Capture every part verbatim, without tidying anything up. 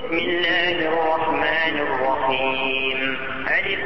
بسم الله الرحمن الرحيم. ألف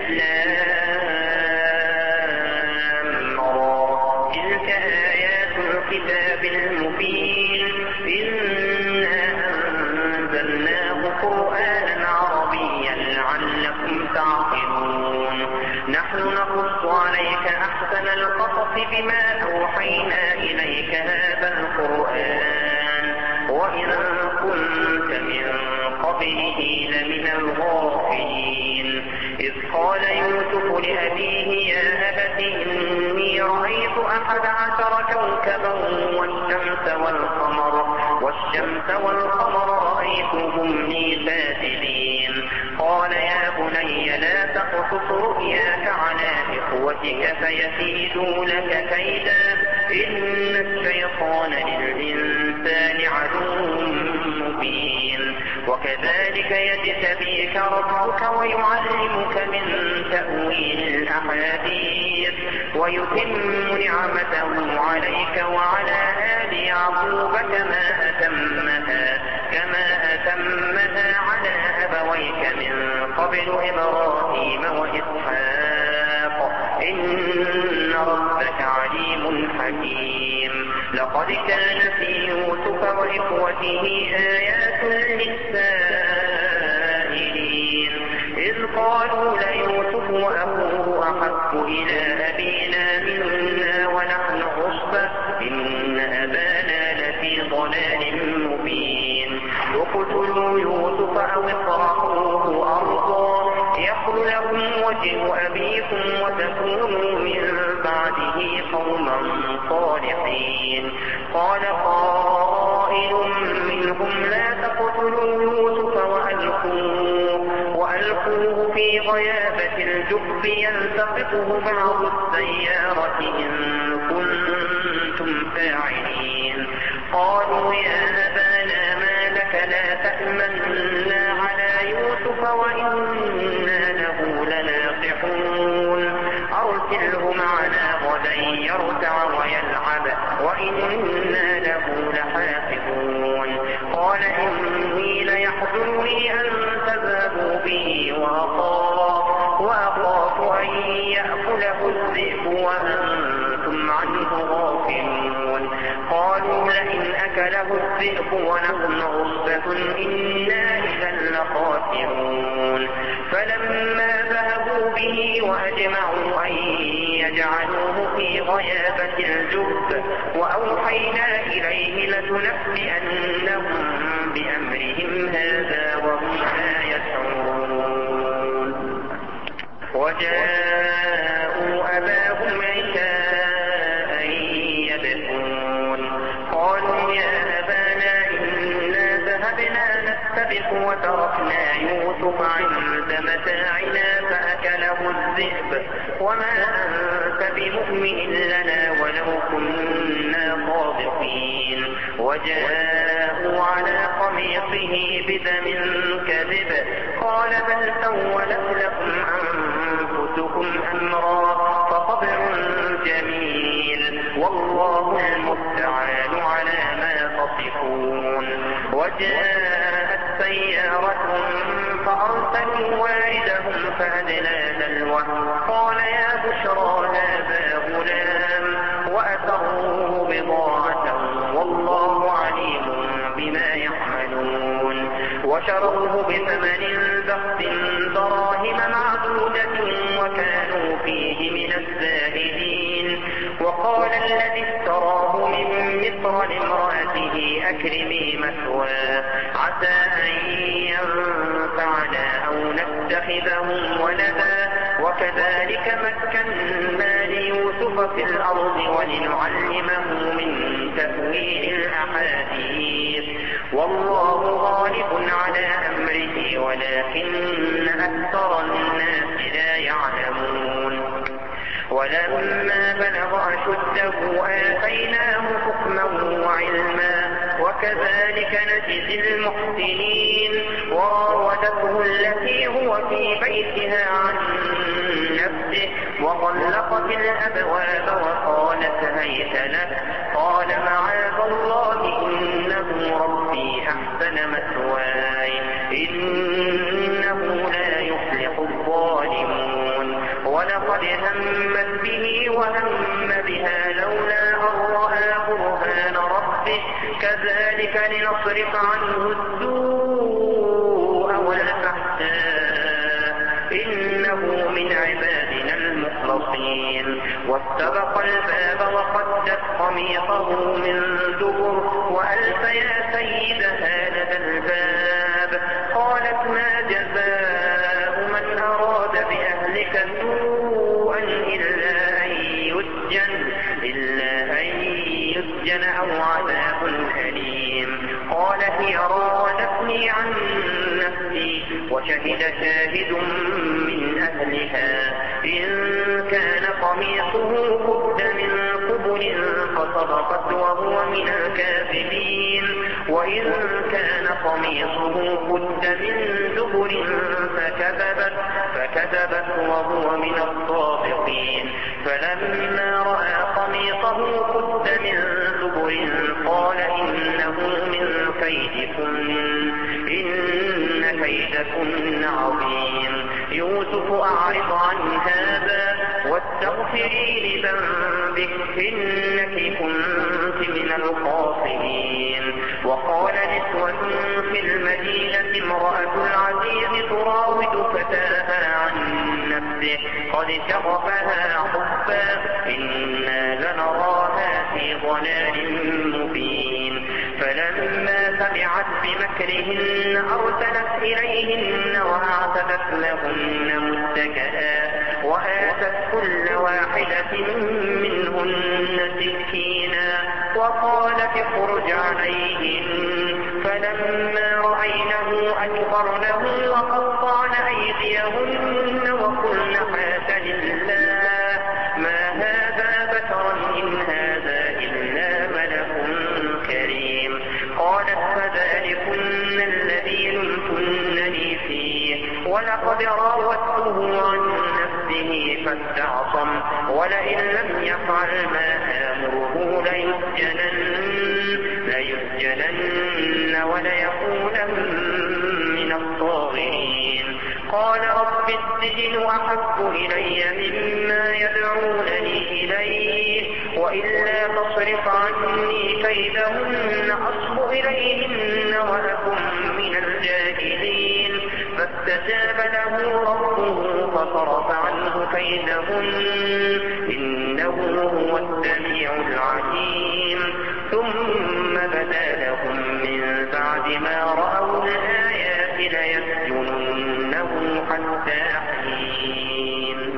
لام را. تلك آيات الكتاب المبين. إنا أنزلناه قرآنا عربيا لعلكم تعقلون. نحن نقص عليك أحسن القصص بما أوحينا إليك هذا القرآن وإن كنت من قبله لمن الغافلين. إذ قال يوسف لأبيه يا أبت إني رأيت أحد عشر كوكبا والشمس والقمر والشمس والقمر رأيتهم لي ساجدين. قال يا بني لا تقصص رؤياك على إخوتك فيكيدوا لك كيدا إن الشيطان للإنسان عدو مبين. وكذلك يجتبيك ربك ويعلمك من تأويل الأحاديث ويتم نعمته عليك وعلى آل يعقوب كما أتمها كما أتمها على أبويك من قبل إبراهيم وإسحاق إن ربك عليم حكيم. لقد كان في يوسف وإخوته آيات للسائلين إذ قالوا ليوسف وأخوه أحب إلى أبينا منا ونحن عصبة إن أبانا لفي ضلال مبين. اقتلوا يوسف أو اطرحوه أرضا يخل لكم وجه أبيكم وتكونوا من بعده قوما صالحين. قال قائل منهم لا تقتلوا يوسف وألقوه, وألقوه في غيابة الجب يلتقطه بعض السيارة إن كنتم فاعلين. قالوا يا أبانا ما لك لا تأمنا على يوسف وإنا له لناصحون. أرسله معنا غدا يرتع ويلعب وإنا له لحافظون. قال إني ليحزنني أن تذهبوا به وأخاف, وأخاف أن يأكله الذئب وأنتم عنه غافلون. قالوا لئن أكله الذئب ونحن عصبة إنا إذا لخاسرون. فلما ذهبوا به وأجمعوا أن يجعلوه في غيابة الجب وأوحينا إليه لتنبئنهم بأمرهم هذا وهم لا يشعرون. وجاءوا أباهم عشاء يبكون. قالوا يا أبانا إنا ذهبنا نستبق وتركنا يوسف عند متاعنا فأكله الذئب وما أنت بمؤمن لنا ولو كنا صادقين. وجاءوا على قميصه بدم كذب قال بل سولت لكم أنفسكم أمرا فصبر جميل والله المستعان على ما تصفون. وجاءت سيارة فأرسلوا واردهم فأدلى دلوه قال يا بشرى هذا غلام وأسروه بضاعة والله عليم بما يعملون. وشروه بثمن بخس دراهم معدودة وكانوا فيه من الزاهدين. وقال الذي اشتراه من مصر لامرأته أكرمي مثواه عسى أن ينفعنا أو نتخذه ولدا وكذلك مكنا ليوسف في الأرض ولنعلمه من تأويل الأحاديث والله غالب على أمره ولكن أكثر الناس لا يعلمون. ولما بلغ أشده آتيناه حكما وعلما وكذلك نجزي المحسنين. وراودته التي هو في بيتها عن نفسه وغلقت الأبواب وقالت هيت لك قال معاذ الله إنه ربي أحسن مثواي إنه لا يفلح الظالمون ولقد همت به وهم بها لولا أن رأى برهان ربه كذلك لنصرف عنه السوء والفحشاء إنه من عبادنا المخلصين واستبق الباب وقدت قميصه من دبر وألف يا سيدها لدى الباب قالت ما جزاء من أراد بأهلك سوءا إلا أن يسجن إلا أن يسجن أو عذاب أليم قال هي راودتني عن نفسي وشهد شاهد من أهلها إن كان قميصه قد من قبل فصدقت وهو من الكاذبين وإن كان قميصه قد من دبر فكذبت فكذبت وهو من الصادقين فلما رأى قميصه قد من دبر قال إنه من كيدكن إن كيدكن عظيم يوسف أعرض عن هذا واستغفري لذنبك إنك كنت من الخاطئين وقال نسوة في المدينة امرأة العزيز تراود فتاها عن نفسه قد شغفها حبا إنا لنراها في ضلال مبين فلما سمعت بمكرهن أرسلت إليهن وأعتدت لهن متكئا وآتت كل واحدة منهن سكينا وقالت اخرج عليهن فلما رأينه أكبرنه وقطعن أيديهن وقلن حاش لله ما هذا بشرا إن هذا إلا ملك كريم قالت فذلكن الذي لمتنني فيه ولقد راودته عن نفسه فاستعصم ولئن لم يفعل ما آمره ليسجنن ليسجنن وليكونن من الصاغرين قال رب السجن أحب إلي مما يدعونني إليه وإلا تصرف عني كيدهن أصب إليهن وأكن من الجاهلين فاستجاب له ربه فصرف عنه كيدهن إنه هو السميع العليم ثم بدا لهم من بعد ما رأوا الآيات ليسجننه حتى حين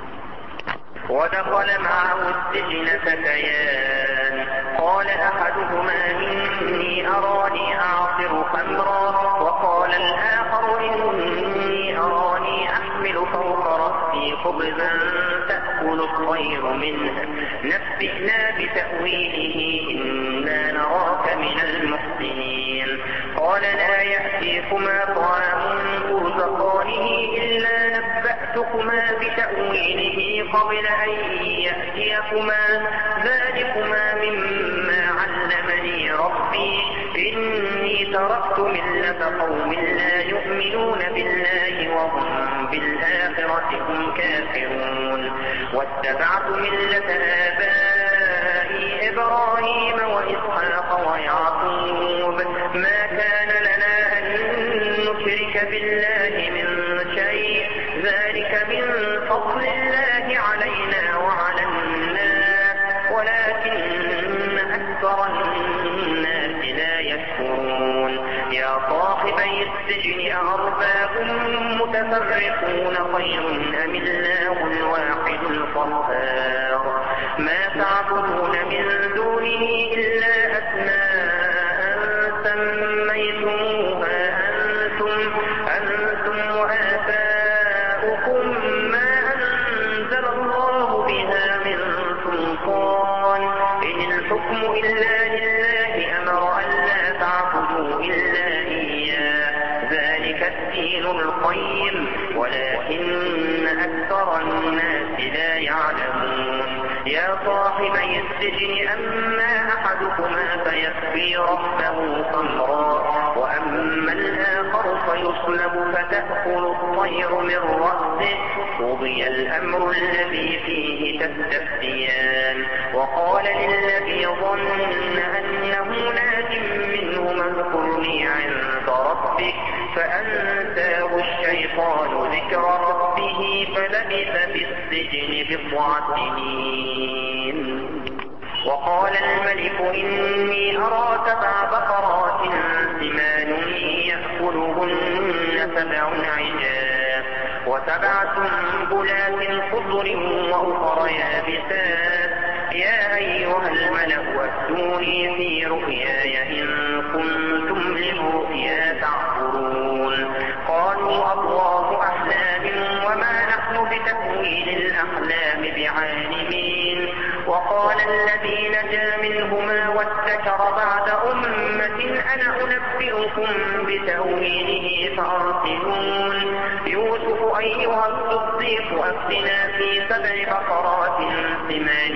ودخل معه السجن فتيان قال أحدهما إني أراني أعصر خمرا وقال الآخر إني أراني أحمل فوق رأسي خبزا تأكل الطير منه نبئنا بتأويله إنا نراك من المحسنين قال لا يأتيكما طعام ترزقانه إلا نبأتكما بتأويله قبل أن يأتيكما ذلكما مما علمني ربي إني تركت ملة قوم لا يؤمنون بالله وهم بالآخرة هم كافرون واتبعت ملة آبائي إبراهيم وإسحاق ويعقوب ما كان لنا أن نشرك بالله من شيء ذلك من فضل الله علينا وعلى الناس ولكن أكثر الناس لا يشكرون يا صاحبي السجن أأرباب متفرقون خير أم الله الواحد القهار ما تعبدون من دونه إلا أسماء سميتموها أنتم أنتم وآباؤكم ما أنزل الله بها من سلطان إن الحكم إلا لله أمر ألا تعبدوا إلا إياه ذلك الدين القيم ولكن أكثر الناس لا يعلمون يا صاحبي السجن أما أحدكما فيسقي ربه خمرا وأما الآخر ويصلب فتأكل الطير من رأسه قضي الأمر الذي فيه تستفتيان وقال للذي ظن أنه ناج منهما اذكرني عند ربك فأنساه الشيطان ذكر ربه فلبث في السجن بضع سنين. وقال الملك إني أرى سبع بقرات سمان يأكلهن سبع عجاف وسبع سنبلات خضر وأخر يابسات يا أيها الملأ أفتوني في رؤياي إن كنتم للرؤيا تعبرون. قالوا أضغاث أحلام وما نحن بتأويل الأحلام بعالمين. وقال الذي نجا منهما وادكر بعد أمة أنا أنبئكم بتأويله فأرسلون. يوسف أيها الصديق أفتنا في سبع بقرات سمان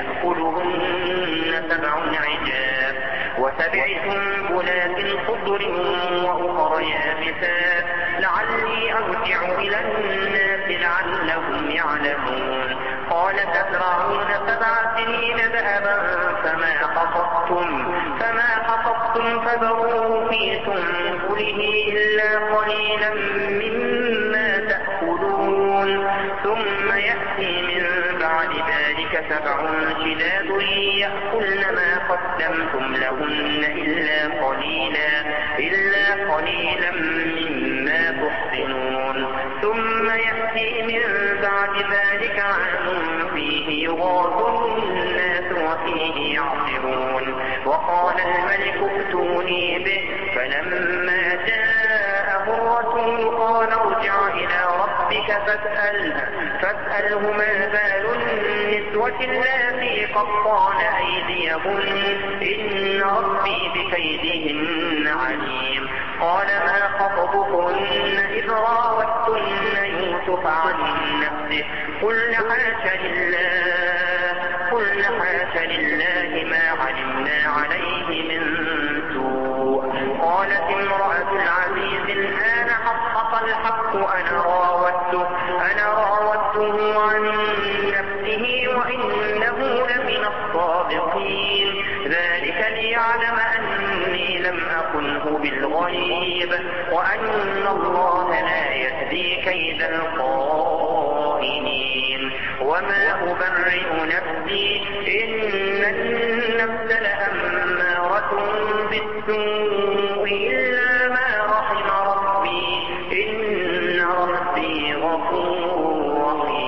يأكلهن سبع عجاف وسبع سنبلات خضر وأخر يابسات لعلي أرجع إلى الناس لعلهم يعلمون. قال تزرعون سبع سنين دأبا فما حصدتم فما حصدتم فذروه في سنبله إلا قليلا مما تأكلون ثم يأتي من بعد ذلك سبع شداد يأكلن ما قدمتم لهن إلا قليلا إلا قليلا مما تحصنون. ثم يأتي من بعد ذلك عام فيه يغاث الناس وفيه يعصرون. وقال الملك ائتوني به فلما جاءه الرسول قال ارجع إلى ربك فاسأله, فاسأله ما بال النسوة اللاتي قطعن أيديهن إن ربي بكيدهن عليم. قال ما خطبكن إذ راوتن يوسف عن نفسه قلن حاش لله قلن حاش لله ما علمنا عليه من سوء. قالت امرأة العزيز الآن حقق الحق أنا راودته أنا راودته عن نفسه وإنه لمن الصادقين. ذلك ليعلم أني لم أخنه بالغيب وأن الله لا يهدي كيد الخائنين. وما أبرئ نفسي إن النفس لأمارة بالسوء إلا ما رحم ربي إن ربي غفور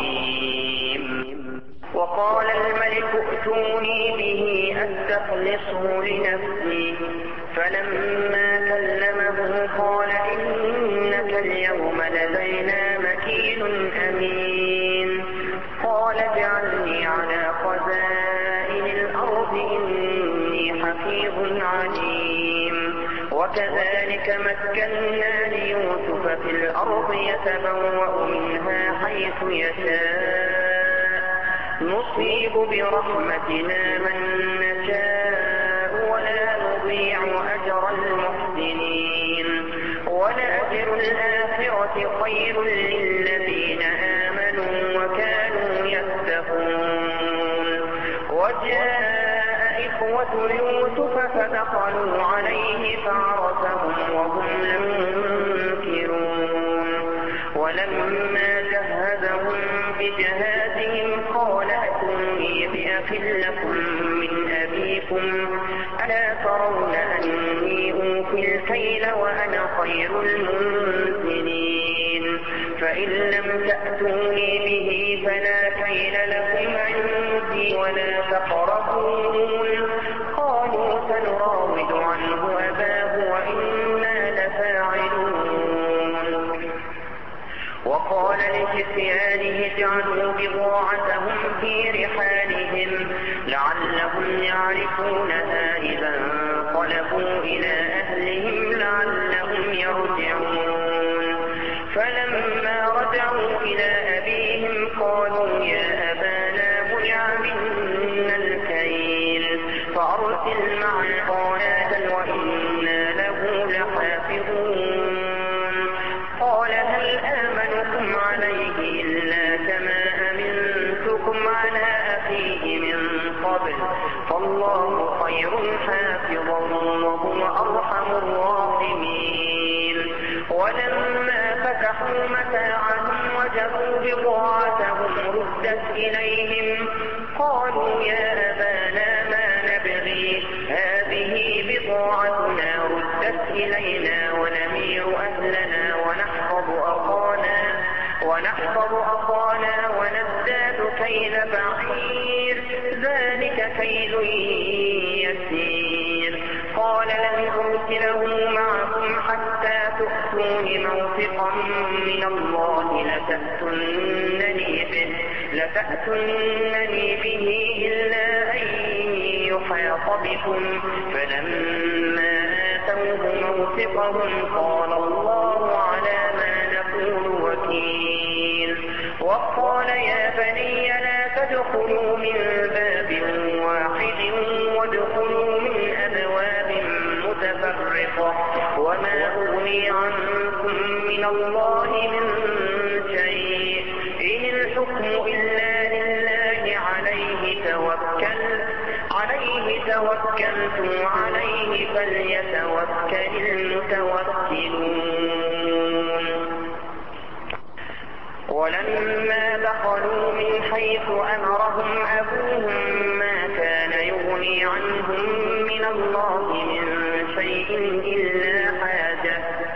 رحيم. وقال الملك ائتوني به أستخلصه لنفسي فلما كلمه قال إنك اليوم لدينا مكين أمين. قال اجعلني على خزائن الأرض إني حفيظ عليم. وكذلك مكنا ليوسف في الأرض يتبوأ منها حيث يشاء نصيب برحمتنا من نشاء ولا نضيع أجر المحسنين. ولأجر الآخرة خير للذين آمنوا وكانوا يتقون. وجاء إخوة يوسف فدخلوا عليه فعرفهم وهم منكرون. ولما جهزهم بجهازهم قال ائتوني بأخ لكم من أبيكم ألا ترون أني أوفي الكيل وأنا خير المنزلين. فإن لم تأتوني به فلا كيل لكم عندي ولا تقربون. قالوا سنراود عنه أباه وإنا لفاعلون. وقال لفتيانه اجعلوا بضاعتهم في رحالهم لعلهم يعرفونها إذا انقلبوا إلى أهلهم لعلهم يرجعون. فلما رجعوا إلى أبيهم قالوا يا أبانا منع منا الكيل فأرسل معنا وإنا له لحافظون. فتحوا متاعهم وجدوا بضاعتهم ردت إليهم قالوا يا أبانا ما نبغي هذه بضاعتنا ردت إلينا ونمير أهلنا ونحفظ أخانا ونحفظ أخانا ونزداد كيل بعير ذلك كيل يسير قال لن أرسله معكم حتى تؤتون موثقا من الله لتأتونني به, لتأتونني به إلا أن يحاط بكم فلما آتوه موثقهم قال الله على ما نقول وكيل وقال يا بني لا تدخلوا من باب واحد وادخلوا من أبواب متفرقة وما أغني عنكم من الله من شيء إن الحكم إلا لله عليه توكل عليه توكلت عليه فليتوكل المتوكلون ولما دخلوا من حيث أمرهم أبوهم ما كان يغني عنهم من الله من شيء إلا حاجة,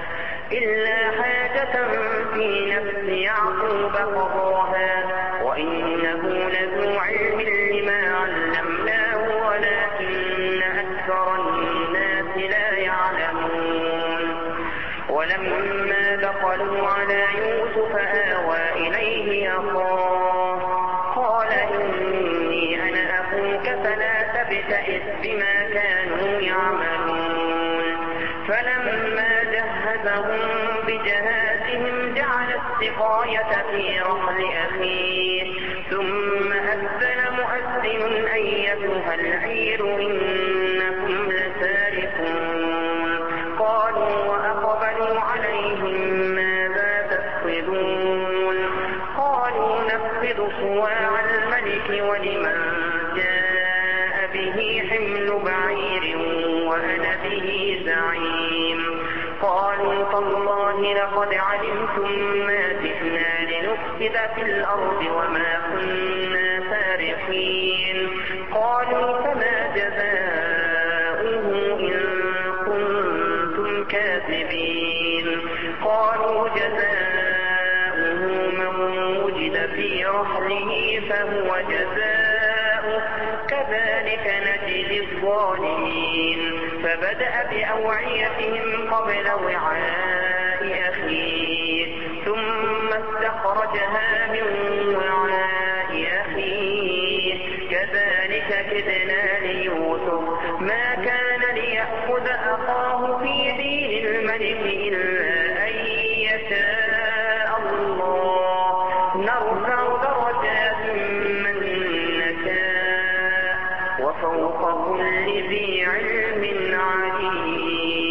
إلا حاجة في نفس يعقوب قضاها وإنه لذو علم لما علمناه ولكن أكثر الناس لا يعلمون ولما دخلوا على يوسف آوى إليه أخاه قال إني أنا أخوك فلا تبتئس بما كانوا يعملون فلما جهزهم بجهازهم جعل السقاية في رحل أخيه ثم أذن مؤذن أيتها العير إنكم لسارقون قالوا وأقبلوا عليهم ماذا تفقدون قالوا نفقد صواع الملك ولمن جاء به حمل بعير وأنا به زعيم قالوا تالله لقد علمتم ما جئنا لنفسد في الأرض وما كنا سارقين قالوا فما جزاؤه إن كنتم كاذبين قالوا جزاؤه من وجد في رحله فهو جزاؤه كذلك نجزي الظالمين فبدأ بأوعيتهم قبل وعاء أخيه ثم استخرجها من وعاء أخيه كذلك كدنا ليوسف ما كان ليأخذ أخاه في دين الملك إلا أن يشاء الله نرفع درجات من نشاء وفوق كل ذي علم عليم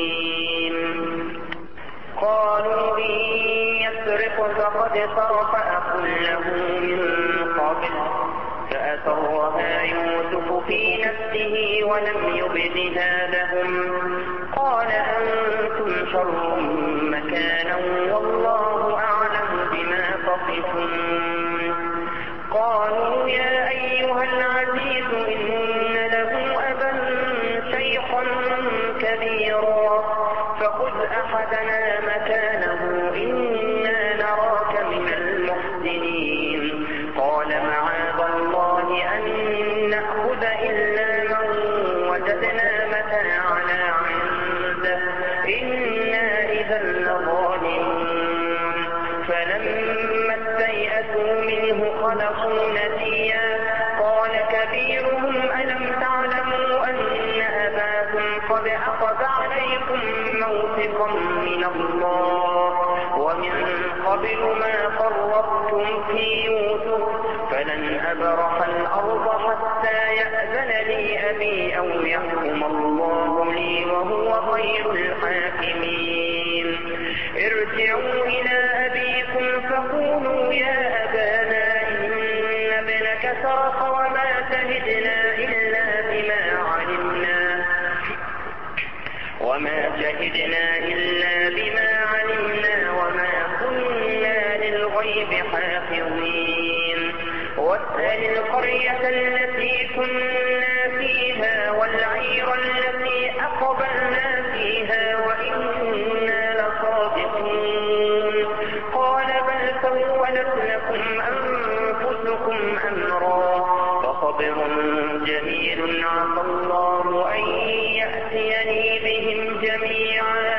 قالوا إن يسرق فقد سرق أخ له من قبل فأسرها يوسف في نفسه ولم يبدها لهم قال أنتم شر مكانا والله أعلم بما تصفون قالوا يا أيها العزيز إن له أبا شيخا كبيرا فخذ أحدنا مكانه إنا نراك من المحسنين قال معاذ الله أن نأخذ إلا من وجدنا متاعنا عنده إنا إذا لظالمون فلما استيئسوا منه خلقوا نسيا قال كبيرهم ألم تعلموا أن أباكم قد أخذ عليكم موثقا من الله ومن قبل ما فرطتم في يوسف فلن أبرح الأرض حتى يأذن لي أبي أو يحكم الله لي وهو خير الحاكمين ارجعوا إلى أبيكم فقولوا يا أبانا إن ابنك سرق وما شهدنا إلا بما علمنا وما شهدنا إلا بما علمنا وما الغيب حافظين واسأل القرية التي كنا فيها والعير التي أقبلنا فيها وإنا لصادقون قال بل سولت لكم أنفسكم أمرا فصبر جميل عسى الله أن يأتيني بهم جميعا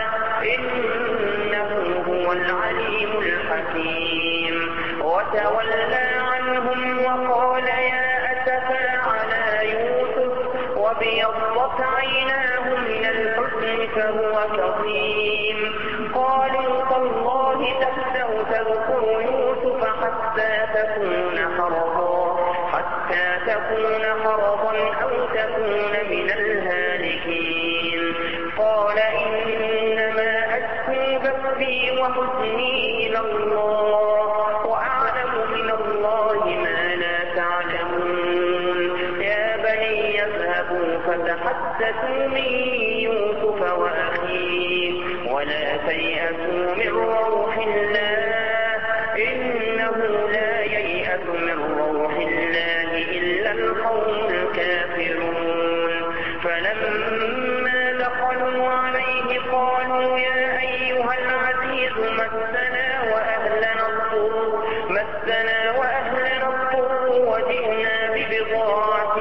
إنه هو العليم الحكيم وتولى عنهم وقال يا أسفى على يوسف وابيضت عيناه من الحزن فهو كظيم قالوا تالله تفتأ تذكر يوسف حتى تكون حرضا حتى تكون حرضا أو تكون من الهالكين قال إنما أشكو بثي وحزني إلى الله وأعلم من الله ما لا تعلمون يا بني يذهبوا فتحدثوا من يوسف وأخيه ولا تيأسوا من روح الله إنه لا ييأس من روح الله إلا القوم الكافرون فلما دخلوا عليه قالوا يا أيها العزيز مسنا وأهلنا الضر مسنا وأهلنا الضر وجئنا ببضاعة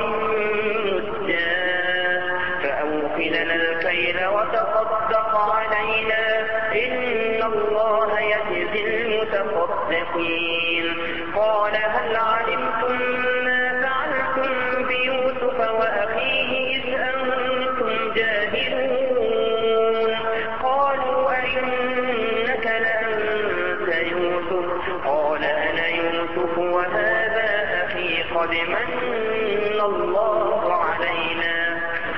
مزجاة فأوف لنا الكيل وتصدق علينا إن الله يجزي المتصدقين قال هل علمتم ما فعلتم بيوسف وأخيه إذ أنتم جاهلون قالوا أئنك لأنت يوسف قال أنا يوسف وهذا أخي قد من الله علينا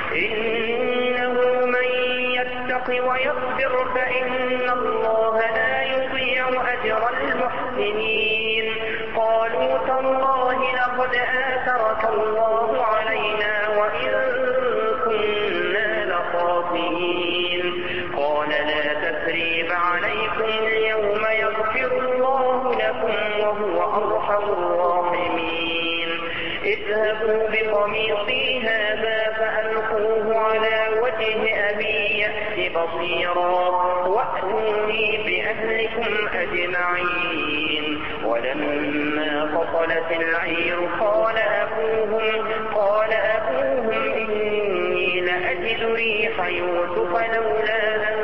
إنه من يتق ويصبر فإن الله لا يضيع أجر المحسنين قالوا تالله لقد آثرك الله علينا وإن كنا لخاطئين قال لا تثريب عليكم اليوم يغفر الله لكم وهو أرحم الراحمين اذهبوا بقميصي هذا فألقوه على وجه أبي يأت بصيرا وأتوني بأهلكم أجمعين ولما فصلت العير قال أبوهم قال أبوهم إني لأجد ريح يوسف لولا أن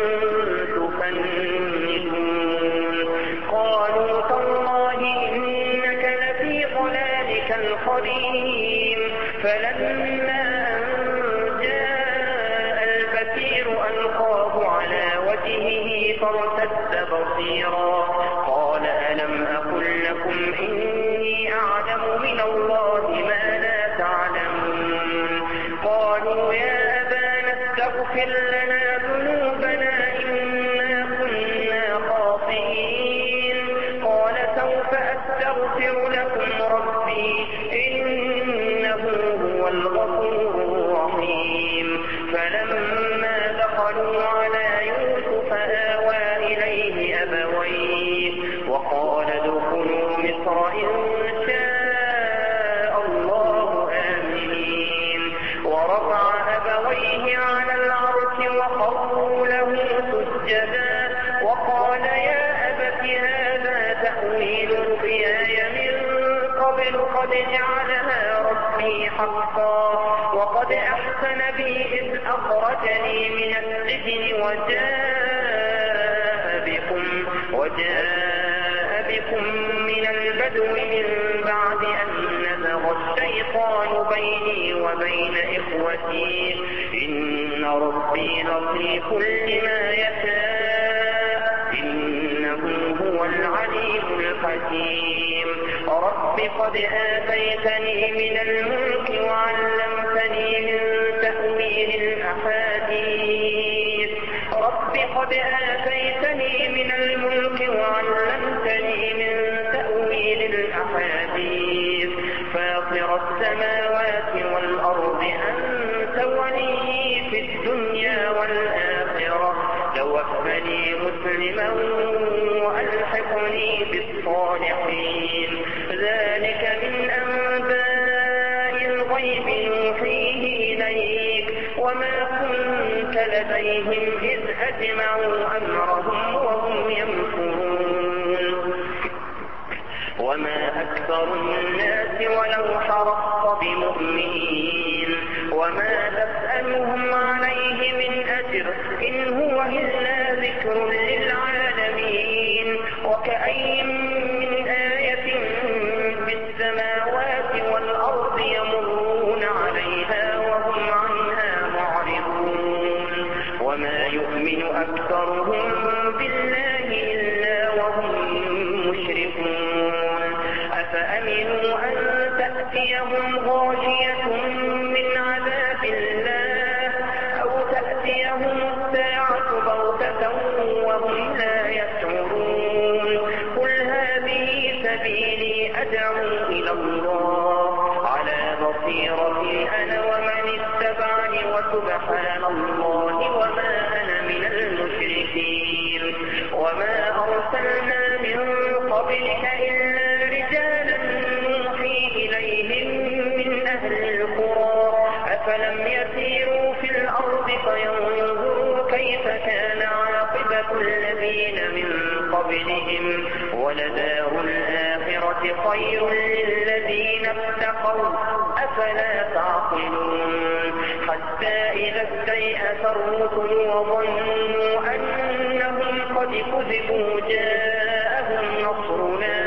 تفندون قالوا تالله إنك لفي ضلالك القديم فلما أن جاء البصير ألقاه على وجهه فارتد بصيرا قال ألم أقل لكم إني أعلم من الله ما لا تعلمون قالوا يا أبانا استغفر لنا ذنوبنا إنا كنا خاطئين قال سوف أستغفر لكم ربي إنه هو الغفور الرحيم فلما دخلوا على يوسف آوى إليه أبويه وقال ادخلوا مصر إن شاء الله آمنين ورفع أبويه على العرش وخروا له سجدا وقال يا أبت هذا تأويل رؤياي من قبل قد جعلها ربي حقا وقد أحسن بي إذ أخرجني من السجن وجاء بكم وجاء بكم من البدو من بعد أن نزغ الشيطان بيني وبين إخوتي إن ربي لطيف لما يشاء إنه هو العليم الحكيم رب قد آتيتني من الملك وعلمتني من تأويل الأحاديث رب قد آتيتني من الملك وعلمتني من تأويل الأحاديث فاطر السماوات والأرض أنت ولي في الدنيا والآخرة توفني مسلما وألحقني بالصالحين. ذلك من أنباء الغيب نوحيه إليك وما كنت لديهم إذ أجمعوا أمرهم وهم يمكرون. وما أكثر الناس ولو حرصت بمؤمنين وما تسألهم عليه من أجر إن هو إلا ذكر للعالمين. وكأي من آية بالسماوات والأرض يمرون عليها وهم عنها معرضون. وما يؤمن أكثرهم بالله إلا وهم مشركون. أفأمنوا أن تأتيهم غاشية من عذاب الله أو تأتيهم الساعة بغتة وهم لا يشعرون. قل هذه سبيلي أدعو إلى الله على بصيرة أنا ومن اتبعني وسبحان الله وما أنا من المشركين. وما أرسلنا من قبلك إلا رجالا نوحي إليهم من أهل القرى أفلم يسيروا في الأرض فينظروا كيف كان عاقبة الذين من قبلهم ولدار الآخرة خير للذين اتقوا أفلا تعقلون. حتى إذا استيأس الرسل وظنوا أنهم قد كذبوا جاءهم نصرنا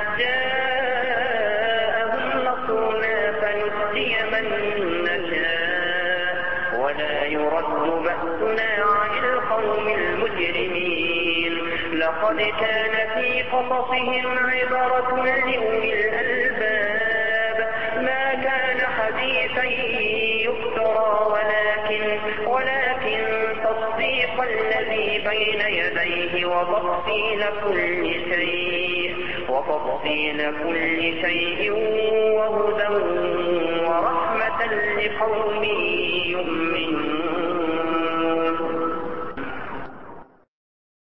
جاءهم نصرنا فنجي من نشاء ولا يرد بأسنا عن القوم المجرمين. لقد كان في قصصهم عبرة لأولي الألباب ما كان حديثا يفترى ولكن ولكن تصديق الذي بين يديه وتفصيل كل شيء وتفصيل كل شيء وهدى ورحمة لقوم يؤمنون.